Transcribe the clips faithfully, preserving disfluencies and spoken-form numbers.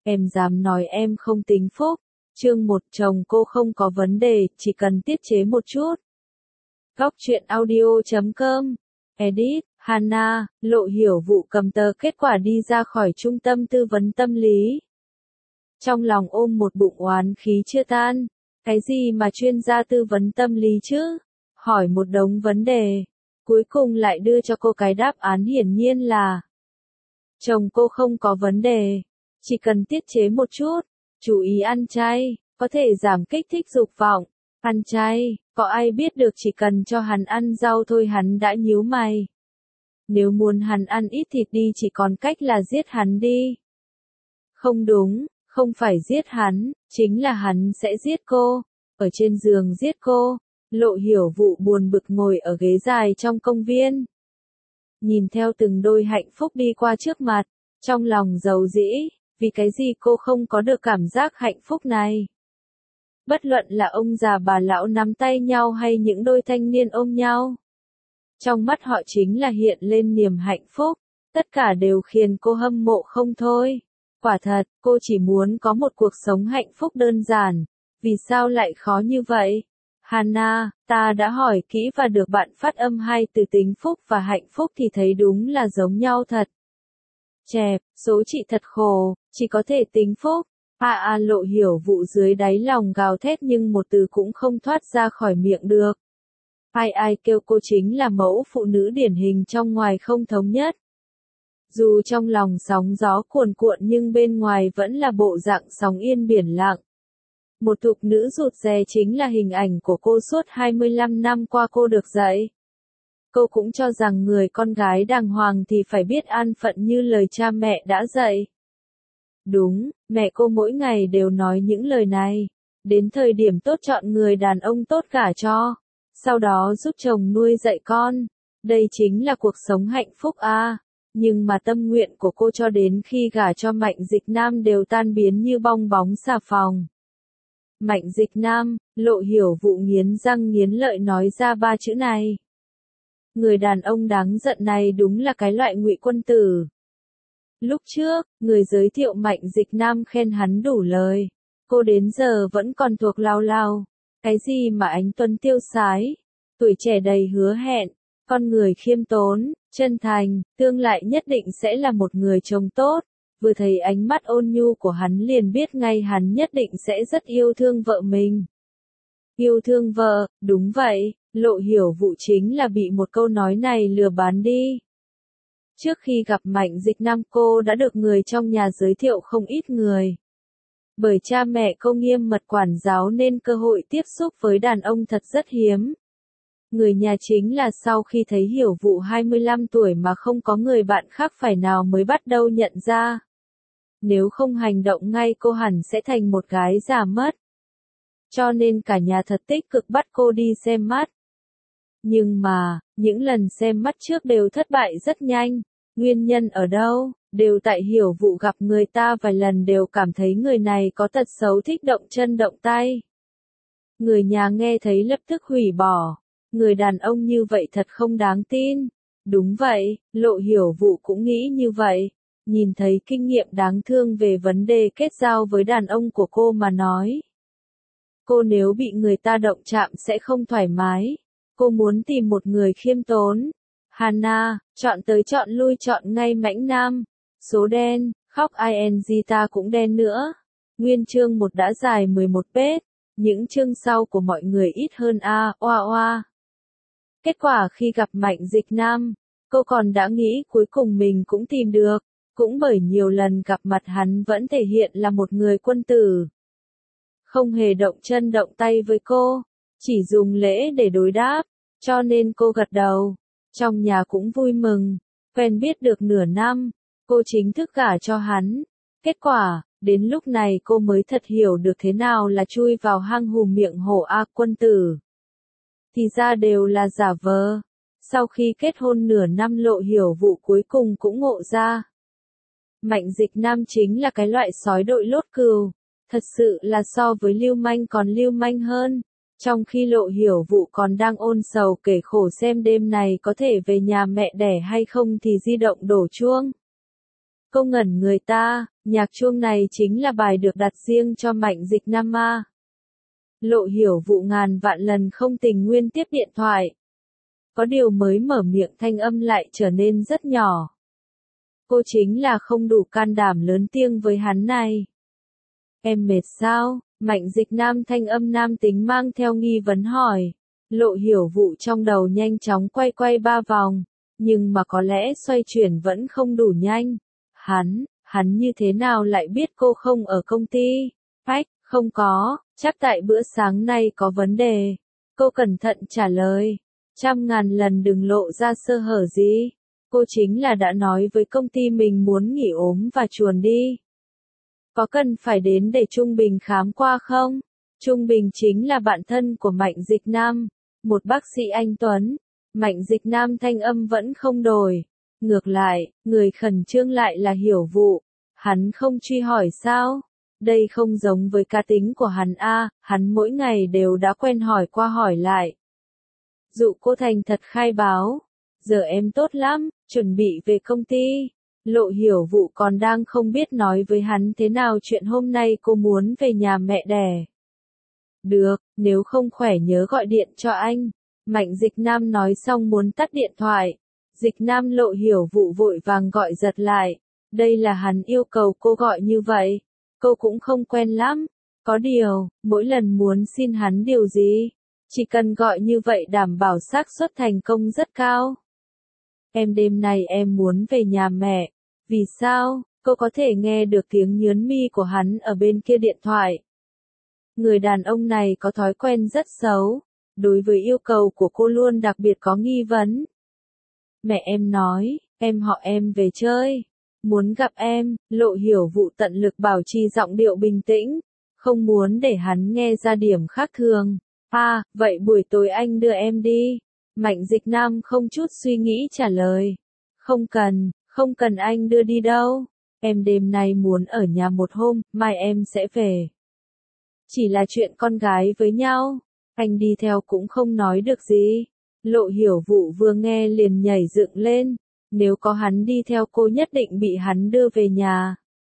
Em dám nói em không tính phúc. Chương một, chồng cô không có vấn đề, chỉ cần tiết chế một chút. Góc truyện audio chấm com. Edit, Hana, Lộ Hiểu Vụ cầm tờ kết quả đi ra khỏi trung tâm tư vấn tâm lý. Trong lòng ôm một bụng oán khí chưa tan. Cái gì mà chuyên gia tư vấn tâm lý chứ? Hỏi một đống vấn đề. Cuối cùng lại đưa cho cô cái đáp án hiển nhiên là chồng cô không có vấn đề. Chỉ cần tiết chế một chút. Chú ý ăn chay, có thể giảm kích thích dục vọng. Ăn chay, có ai biết được chỉ cần cho hắn ăn rau thôi hắn đã nhíu mày. Nếu muốn hắn ăn ít thịt đi chỉ còn cách là giết hắn đi. Không đúng, không phải giết hắn, chính là hắn sẽ giết cô. Ở trên giường giết cô. Lộ Hiểu Vụ buồn bực ngồi ở ghế dài trong công viên. Nhìn theo từng đôi hạnh phúc đi qua trước mặt, trong lòng dầu dĩ, vì cái gì cô không có được cảm giác hạnh phúc này. Bất luận là ông già bà lão nắm tay nhau hay những đôi thanh niên ôm nhau. Trong mắt họ chính là hiện lên niềm hạnh phúc, tất cả đều khiến cô hâm mộ không thôi. Quả thật, cô chỉ muốn có một cuộc sống hạnh phúc đơn giản, vì sao lại khó như vậy? Hana, ta đã hỏi kỹ và được bạn phát âm hai từ tính phúc và hạnh phúc thì thấy đúng là giống nhau thật. Chẹp, số chị thật khổ, chỉ có thể tính phúc. A à, à Lộ Hiểu Vụ dưới đáy lòng gào thét nhưng một từ cũng không thoát ra khỏi miệng được. Ai ai kêu cô chính là mẫu phụ nữ điển hình trong ngoài không thống nhất. Dù trong lòng sóng gió cuồn cuộn nhưng bên ngoài vẫn là bộ dạng sóng yên biển lặng. Một thục nữ rụt rè chính là hình ảnh của cô suốt hai mươi lăm năm qua cô được dạy. Cô cũng cho rằng người con gái đàng hoàng thì phải biết an phận như lời cha mẹ đã dạy. Đúng, mẹ cô mỗi ngày đều nói những lời này. Đến thời điểm tốt chọn người đàn ông tốt gả cho. Sau đó giúp chồng nuôi dạy con. Đây chính là cuộc sống hạnh phúc à. Nhưng mà tâm nguyện của cô cho đến khi gả cho Mạnh Dịch Nam đều tan biến như bong bóng xà phòng. Mạnh Dịch Nam, Lộ Hiểu Vụ nghiến răng nghiến lợi nói ra ba chữ này. Người đàn ông đáng giận này đúng là cái loại ngụy quân tử. Lúc trước, người giới thiệu Mạnh Dịch Nam khen hắn đủ lời. Cô đến giờ vẫn còn thuộc lao lao. Cái gì mà anh tuấn tiêu sái, tuổi trẻ đầy hứa hẹn, con người khiêm tốn, chân thành, tương lai nhất định sẽ là một người chồng tốt. Vừa thấy ánh mắt ôn nhu của hắn liền biết ngay hắn nhất định sẽ rất yêu thương vợ mình. Yêu thương vợ, đúng vậy, Lộ Hiểu Vụ chính là bị một câu nói này lừa bán đi. Trước khi gặp Mạnh Dịch Nam cô đã được người trong nhà giới thiệu không ít người. Bởi cha mẹ cô nghiêm mật quản giáo nên cơ hội tiếp xúc với đàn ông thật rất hiếm. Người nhà chính là sau khi thấy Hiểu Vụ hai mươi lăm tuổi mà không có người bạn khác phải nào mới bắt đầu nhận ra. Nếu không hành động ngay cô hẳn sẽ thành một gái già mất. Cho nên cả nhà thật tích cực bắt cô đi xem mắt. Nhưng mà, những lần xem mắt trước đều thất bại rất nhanh. Nguyên nhân ở đâu? Đều tại Hiểu Vụ gặp người ta vài lần đều cảm thấy người này có tật xấu thích động chân động tay. Người nhà nghe thấy lập tức hủy bỏ. Người đàn ông như vậy thật không đáng tin. Đúng vậy, Lộ Hiểu Vụ cũng nghĩ như vậy. Nhìn thấy kinh nghiệm đáng thương về vấn đề kết giao với đàn ông của cô mà nói. Cô nếu bị người ta động chạm sẽ không thoải mái. Cô muốn tìm một người khiêm tốn. Hana, chọn tới chọn lui chọn ngay mãnh nam. Số đen, khóc ing ta cũng đen nữa. Nguyên chương một đã dài mười một page. Những chương sau của mọi người ít hơn a, oa oa. Kết quả khi gặp Mạnh Dịch Nam, cô còn đã nghĩ cuối cùng mình cũng tìm được. Cũng bởi nhiều lần gặp mặt hắn vẫn thể hiện là một người quân tử. Không hề động chân động tay với cô, chỉ dùng lễ để đối đáp, cho nên cô gật đầu. Trong nhà cũng vui mừng, quen biết được nửa năm, cô chính thức gả cho hắn. Kết quả, đến lúc này cô mới thật hiểu được thế nào là chui vào hang hùm miệng hổ A quân tử. Thì ra đều là giả vờ. Sau khi kết hôn nửa năm Lộ Hiểu Vụ cuối cùng cũng ngộ ra. Mạnh Dịch Nam chính là cái loại sói đội lốt cừu, thật sự là so với lưu manh còn lưu manh hơn. Trong khi Lộ Hiểu Vụ còn đang ôn sầu kể khổ xem đêm này có thể về nhà mẹ đẻ hay không thì di động đổ chuông. Cô ngẩn người ta, Nhạc chuông này chính là bài được đặt riêng cho Mạnh Dịch Nam a. Lộ Hiểu Vụ ngàn vạn lần không tình nguyện tiếp điện thoại. Có điều mới mở miệng thanh âm lại trở nên rất nhỏ. Cô chính là không đủ can đảm lớn tiếng với hắn này. Em mệt sao? Mạnh Dịch Nam thanh âm nam tính mang theo nghi vấn hỏi. Lộ Hiểu Vụ trong đầu nhanh chóng quay quay ba vòng, nhưng mà có lẽ xoay chuyển vẫn không đủ nhanh. Hắn, hắn như thế nào lại biết cô không ở công ty? Ách, không có, chắc tại bữa sáng nay có vấn đề. Cô cẩn thận trả lời. Trăm ngàn lần đừng lộ ra sơ hở gì. Cô chính là đã nói với công ty mình muốn nghỉ ốm và chuồn đi. Có cần phải đến để Trung Bình khám qua không? Trung Bình chính là bạn thân của Mạnh Dịch Nam, một bác sĩ anh Tuấn. Mạnh Dịch Nam thanh âm vẫn không đổi. Ngược lại, người khẩn trương lại là Hiểu Vụ. Hắn không truy hỏi sao? Đây không giống với cá tính của hắn a, hắn mỗi ngày đều đã quen hỏi qua hỏi lại. Dụ cô thành thật khai báo. Giờ em tốt lắm, chuẩn bị về công ty. Lộ Hiểu Vụ còn đang không biết nói với hắn thế nào chuyện hôm nay cô muốn về nhà mẹ đẻ. Được, nếu không khỏe nhớ gọi điện cho anh. Mạnh Dịch Nam nói xong muốn tắt điện thoại. Dịch Nam Lộ Hiểu Vụ vội vàng gọi giật lại. Đây là hắn yêu cầu cô gọi như vậy. Cô cũng không quen lắm. Có điều, mỗi lần muốn xin hắn điều gì, chỉ cần gọi như vậy đảm bảo xác suất thành công rất cao. Em đêm nay em muốn về nhà mẹ. Vì sao? Cô có thể nghe được tiếng nhớn mi của hắn ở bên kia điện thoại. Người đàn ông này có thói quen rất xấu. Đối với yêu cầu của cô luôn đặc biệt có nghi vấn. Mẹ em nói, em họ em về chơi. Muốn gặp em. Lộ Hiểu Vụ tận lực bảo trì giọng điệu bình tĩnh. Không muốn để hắn nghe ra điểm khác thường. À, vậy buổi tối anh đưa em đi. Mạnh Dịch Nam không chút suy nghĩ trả lời. Không cần, không cần anh đưa đi đâu. Em đêm nay muốn ở nhà một hôm, mai em sẽ về. Chỉ là chuyện con gái với nhau. Anh đi theo cũng không nói được gì. Lộ Hiểu Vụ vừa nghe liền nhảy dựng lên. Nếu có hắn đi theo cô nhất định bị hắn đưa về nhà.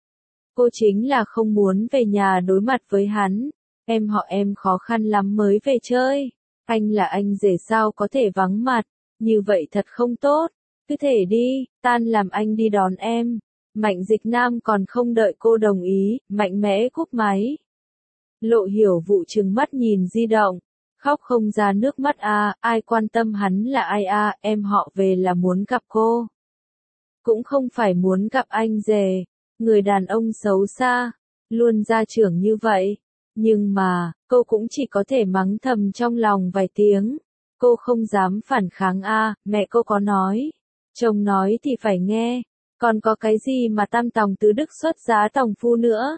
Cô chính là không muốn về nhà đối mặt với hắn. Em họ em khó khăn lắm mới về chơi. Anh là anh rể sao có thể vắng mặt. Như vậy thật không tốt. Cứ thể đi, tan làm anh đi đón em. Mạnh Dịch Nam còn không đợi cô đồng ý, mạnh mẽ cúp máy. Lộ Hiểu Vụ trừng mắt nhìn di động. Khóc không ra nước mắt a, ai quan tâm hắn là ai a, em họ về là muốn gặp cô. Cũng không phải muốn gặp anh rể. Người đàn ông xấu xa, luôn gia trưởng như vậy. Nhưng mà, cô cũng chỉ có thể mắng thầm trong lòng vài tiếng. Cô không dám phản kháng a, mẹ cô có nói. Chồng nói thì phải nghe. Còn có cái gì mà tam tòng tứ đức xuất giá tòng phu nữa.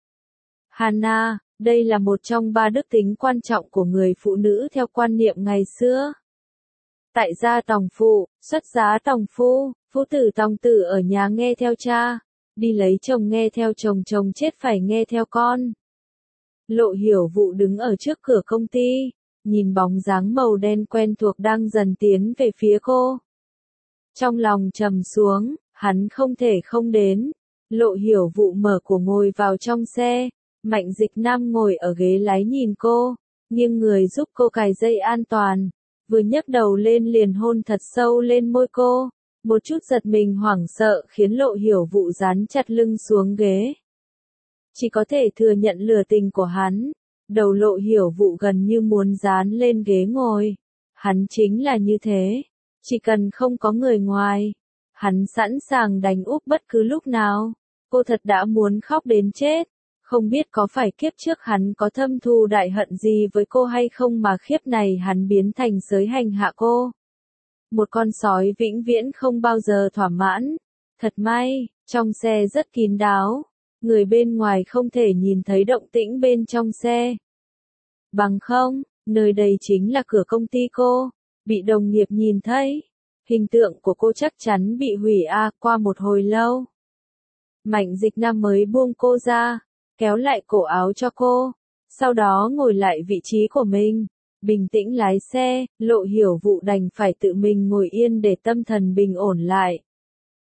Hana, đây là một trong ba đức tính quan trọng của người phụ nữ theo quan niệm ngày xưa. Tại gia tòng phụ, xuất giá tòng phu, phu tử tòng tử ở nhà nghe theo cha. Đi lấy chồng nghe theo chồng, chồng chết phải nghe theo con. Lộ Hiểu Vụ đứng ở trước cửa công ty, nhìn bóng dáng màu đen quen thuộc đang dần tiến về phía cô. Trong lòng trầm xuống, hắn không thể không đến. Lộ Hiểu Vụ mở cửa ngồi vào trong xe, Mạnh Dịch Nam ngồi ở ghế lái nhìn cô, nghiêng người giúp cô cài dây an toàn, vừa nhấc đầu lên liền hôn thật sâu lên môi cô. Một chút giật mình hoảng sợ khiến Lộ Hiểu Vụ dán chặt lưng xuống ghế. Chỉ có thể thừa nhận lừa tình của hắn. Đầu Lộ Hiểu Vụ gần như muốn dán lên ghế ngồi. Hắn chính là như thế. Chỉ cần không có người ngoài, hắn sẵn sàng đánh úp bất cứ lúc nào. Cô thật đã muốn khóc đến chết. Không biết có phải kiếp trước hắn có thâm thù đại hận gì với cô hay không mà kiếp này hắn biến thành sới hành hạ cô. Một con sói vĩnh viễn không bao giờ thỏa mãn. Thật may, trong xe rất kín đáo. Người bên ngoài không thể nhìn thấy động tĩnh bên trong xe. Bằng không, nơi đây chính là cửa công ty cô. Bị đồng nghiệp nhìn thấy, hình tượng của cô chắc chắn bị hủy a qua một hồi lâu. Mạnh Dịch Nam mới buông cô ra, kéo lại cổ áo cho cô, sau đó ngồi lại vị trí của mình, bình tĩnh lái xe. Lộ Hiểu Vụ đành phải tự mình ngồi yên để tâm thần bình ổn lại.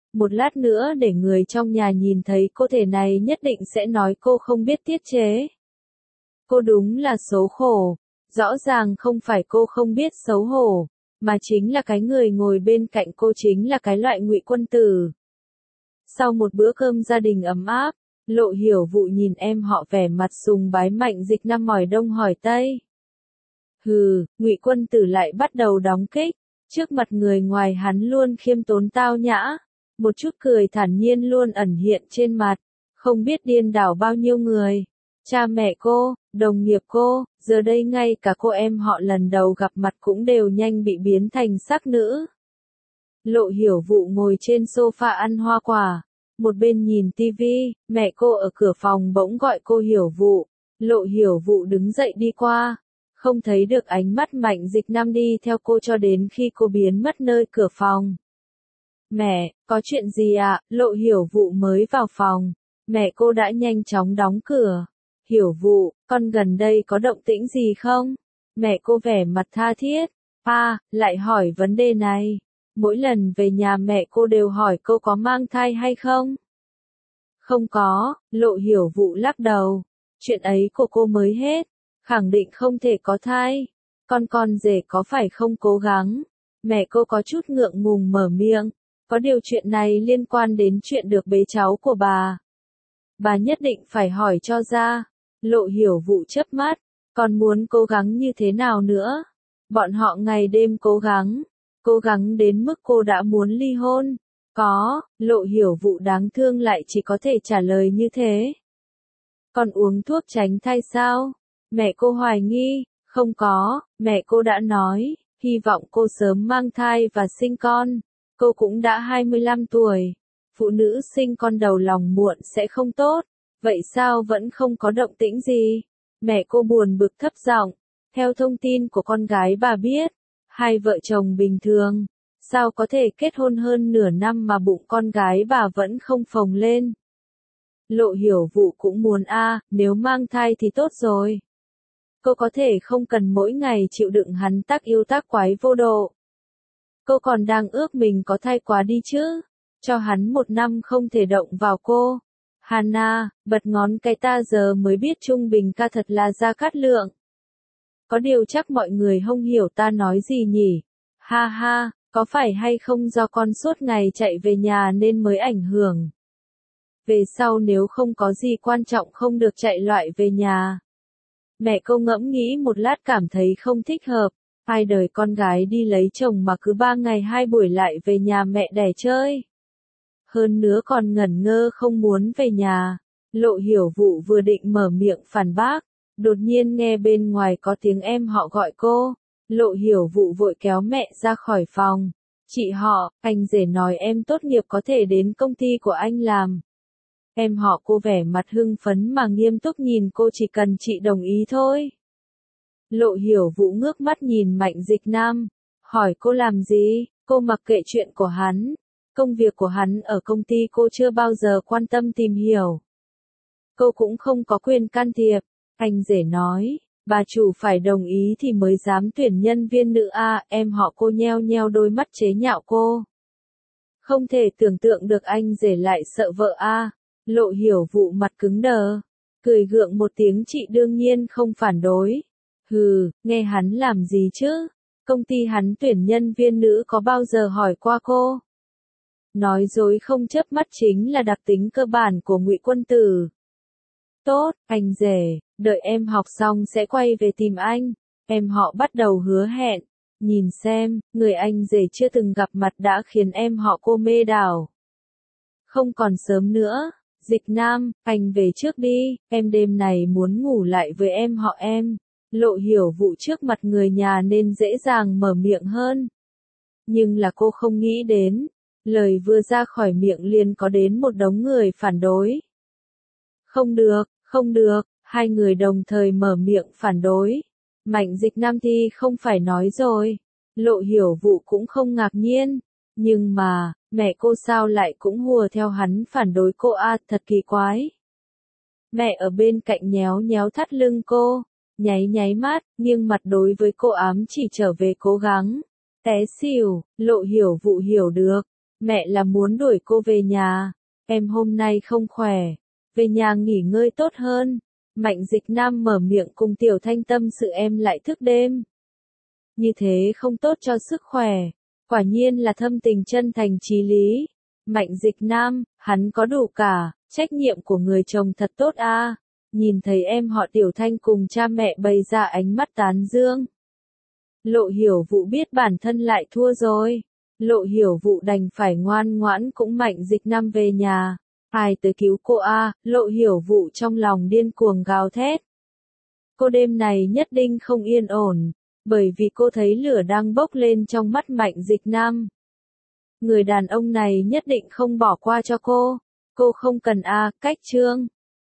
Một lát nữa để người trong nhà nhìn thấy cô thể này nhất định sẽ nói cô không biết tiết chế. Cô đúng là số khổ. Rõ ràng không phải cô không biết xấu hổ, mà chính là cái người ngồi bên cạnh cô chính là cái loại Ngụy Quân Tử. Sau một bữa cơm gia đình ấm áp, Lộ Hiểu Vụ nhìn em họ vẻ mặt sùng bái Mạnh Dịch Nam mỏi đông hỏi tây. Hừ, Ngụy Quân Tử lại bắt đầu đóng kích, trước mặt người ngoài hắn luôn khiêm tốn tao nhã, một chút cười thản nhiên luôn ẩn hiện trên mặt, không biết điên đảo bao nhiêu người. Cha mẹ cô, đồng nghiệp cô, giờ đây ngay cả cô em họ lần đầu gặp mặt cũng đều nhanh bị biến thành sắc nữ. Lộ Hiểu Vụ ngồi trên sofa ăn hoa quả, một bên nhìn tivi, mẹ cô ở cửa phòng bỗng gọi cô Hiểu Vụ. Lộ Hiểu Vụ đứng dậy đi qua, không thấy được ánh mắt Mạnh Dịch Nam đi theo cô cho đến khi cô biến mất nơi cửa phòng. Mẹ, có chuyện gì ạ? À? Lộ Hiểu Vụ mới vào phòng, mẹ cô đã nhanh chóng đóng cửa. Hiểu Vụ, con gần đây có động tĩnh gì không? Mẹ cô vẻ mặt tha thiết. À, lại hỏi vấn đề này. Mỗi lần về nhà mẹ cô đều hỏi cô có mang thai hay không? Không có, Lộ Hiểu Vụ lắc đầu. Chuyện ấy của cô mới hết, khẳng định không thể có thai. Con con rể có phải không cố gắng? Mẹ cô có chút ngượng ngùng mở miệng. Có điều chuyện này liên quan đến chuyện được bế cháu của bà. Bà nhất định phải hỏi cho ra. Lộ Hiểu Vụ chớp mắt, còn muốn cố gắng như thế nào nữa? Bọn họ ngày đêm cố gắng, cố gắng đến mức cô đã muốn ly hôn. Có, Lộ Hiểu Vụ đáng thương lại chỉ có thể trả lời như thế. Con uống thuốc tránh thai sao? Mẹ cô hoài nghi, không có, mẹ cô đã nói, hy vọng cô sớm mang thai và sinh con. Cô cũng đã hai mươi lăm tuổi, phụ nữ sinh con đầu lòng muộn sẽ không tốt. Vậy sao vẫn không có động tĩnh gì? Mẹ cô buồn bực thấp giọng. Theo thông tin của con gái bà biết, hai vợ chồng bình thường, sao có thể kết hôn hơn nửa năm mà bụng con gái bà vẫn không phồng lên. Lộ Hiểu Vụ cũng muốn a, à, nếu mang thai thì tốt rồi. Cô có thể không cần mỗi ngày chịu đựng hắn tác yêu tác quái vô độ. Cô còn đang ước mình có thai quá đi chứ, cho hắn một năm không thể động vào cô. Hana, bật ngón cái ta giờ mới biết Trung Bình ca thật là Gia Cát Lượng. Có điều chắc mọi người không hiểu ta nói gì nhỉ. Ha ha, có phải hay không do con suốt ngày chạy về nhà nên mới ảnh hưởng. Về sau nếu không có gì quan trọng không được chạy loại về nhà. Mẹ cô ngẫm nghĩ một lát cảm thấy không thích hợp. Ai đời con gái đi lấy chồng mà cứ ba ngày hai buổi lại về nhà mẹ đẻ chơi. Hơn nữa còn ngẩn ngơ không muốn về nhà. Lộ Hiểu Vụ vừa định mở miệng phản bác, đột nhiên nghe bên ngoài có tiếng em họ gọi cô. Lộ Hiểu Vụ vội kéo mẹ ra khỏi phòng. Chị họ, anh rể nói em tốt nghiệp có thể đến công ty của anh làm. Em họ cô vẻ mặt hưng phấn mà nghiêm túc nhìn cô, chỉ cần chị đồng ý thôi. Lộ Hiểu Vụ ngước mắt nhìn Mạnh Dịch Nam, hỏi cô làm gì? Cô mặc kệ chuyện của hắn. Công việc của hắn ở công ty cô chưa bao giờ quan tâm tìm hiểu. Cô cũng không có quyền can thiệp. Anh rể nói, bà chủ phải đồng ý thì mới dám tuyển nhân viên nữ a. À, em họ cô nheo nheo đôi mắt chế nhạo cô. Không thể tưởng tượng được anh rể lại sợ vợ a. À. Lộ Hiểu Vụ mặt cứng đờ, cười gượng một tiếng, chị đương nhiên không phản đối. Hừ, nghe hắn làm gì chứ? Công ty hắn tuyển nhân viên nữ có bao giờ hỏi qua cô? Nói dối không chớp mắt chính là đặc tính cơ bản của Ngụy Quân Tử. Tốt, anh rể, đợi em học xong sẽ quay về tìm anh. Em họ bắt đầu hứa hẹn. Nhìn xem, người anh rể chưa từng gặp mặt đã khiến em họ cô mê đảo. Không còn sớm nữa. Dịch Nam, anh về trước đi, em đêm này muốn ngủ lại với em họ em. Lộ Hiểu Vụ trước mặt người nhà nên dễ dàng mở miệng hơn. Nhưng là cô không nghĩ đến, lời vừa ra khỏi miệng liền có đến một đống người phản đối. Không được, không được, hai người đồng thời mở miệng phản đối. Mạnh Dịch Nam thì không phải nói rồi. Lộ Hiểu Vụ cũng không ngạc nhiên. Nhưng mà, mẹ cô sao lại cũng hùa theo hắn phản đối cô a, à, thật kỳ quái. Mẹ ở bên cạnh nhéo nhéo thắt lưng cô, nháy nháy mắt, nghiêng mặt đối với cô ám chỉ trở về cố gắng. Té xỉu, Lộ Hiểu Vụ hiểu được. Mẹ là muốn đuổi cô về nhà. Em hôm nay không khỏe. Về nhà nghỉ ngơi tốt hơn. Mạnh Dịch Nam mở miệng cùng Tiểu Thanh tâm sự em lại thức đêm. Như thế không tốt cho sức khỏe. Quả nhiên là thâm tình chân thành chí lý. Mạnh Dịch Nam, hắn có đủ cả, trách nhiệm của người chồng thật tốt a. Nhìn thấy em họ Tiểu Thanh cùng cha mẹ bày ra ánh mắt tán dương. Lộ Hiểu Vũ biết bản thân lại thua rồi. Lộ Hiểu Vũ đành phải ngoan ngoãn cũng Mạnh Dịch Nam về nhà. Ai tới cứu cô a? Lộ Hiểu Vũ trong lòng điên cuồng gào thét. Cô đêm này nhất định không yên ổn, bởi vì cô thấy lửa đang bốc lên trong mắt Mạnh Dịch Nam. Người đàn ông này nhất định không bỏ qua cho cô. Cô không cần a, cách chương.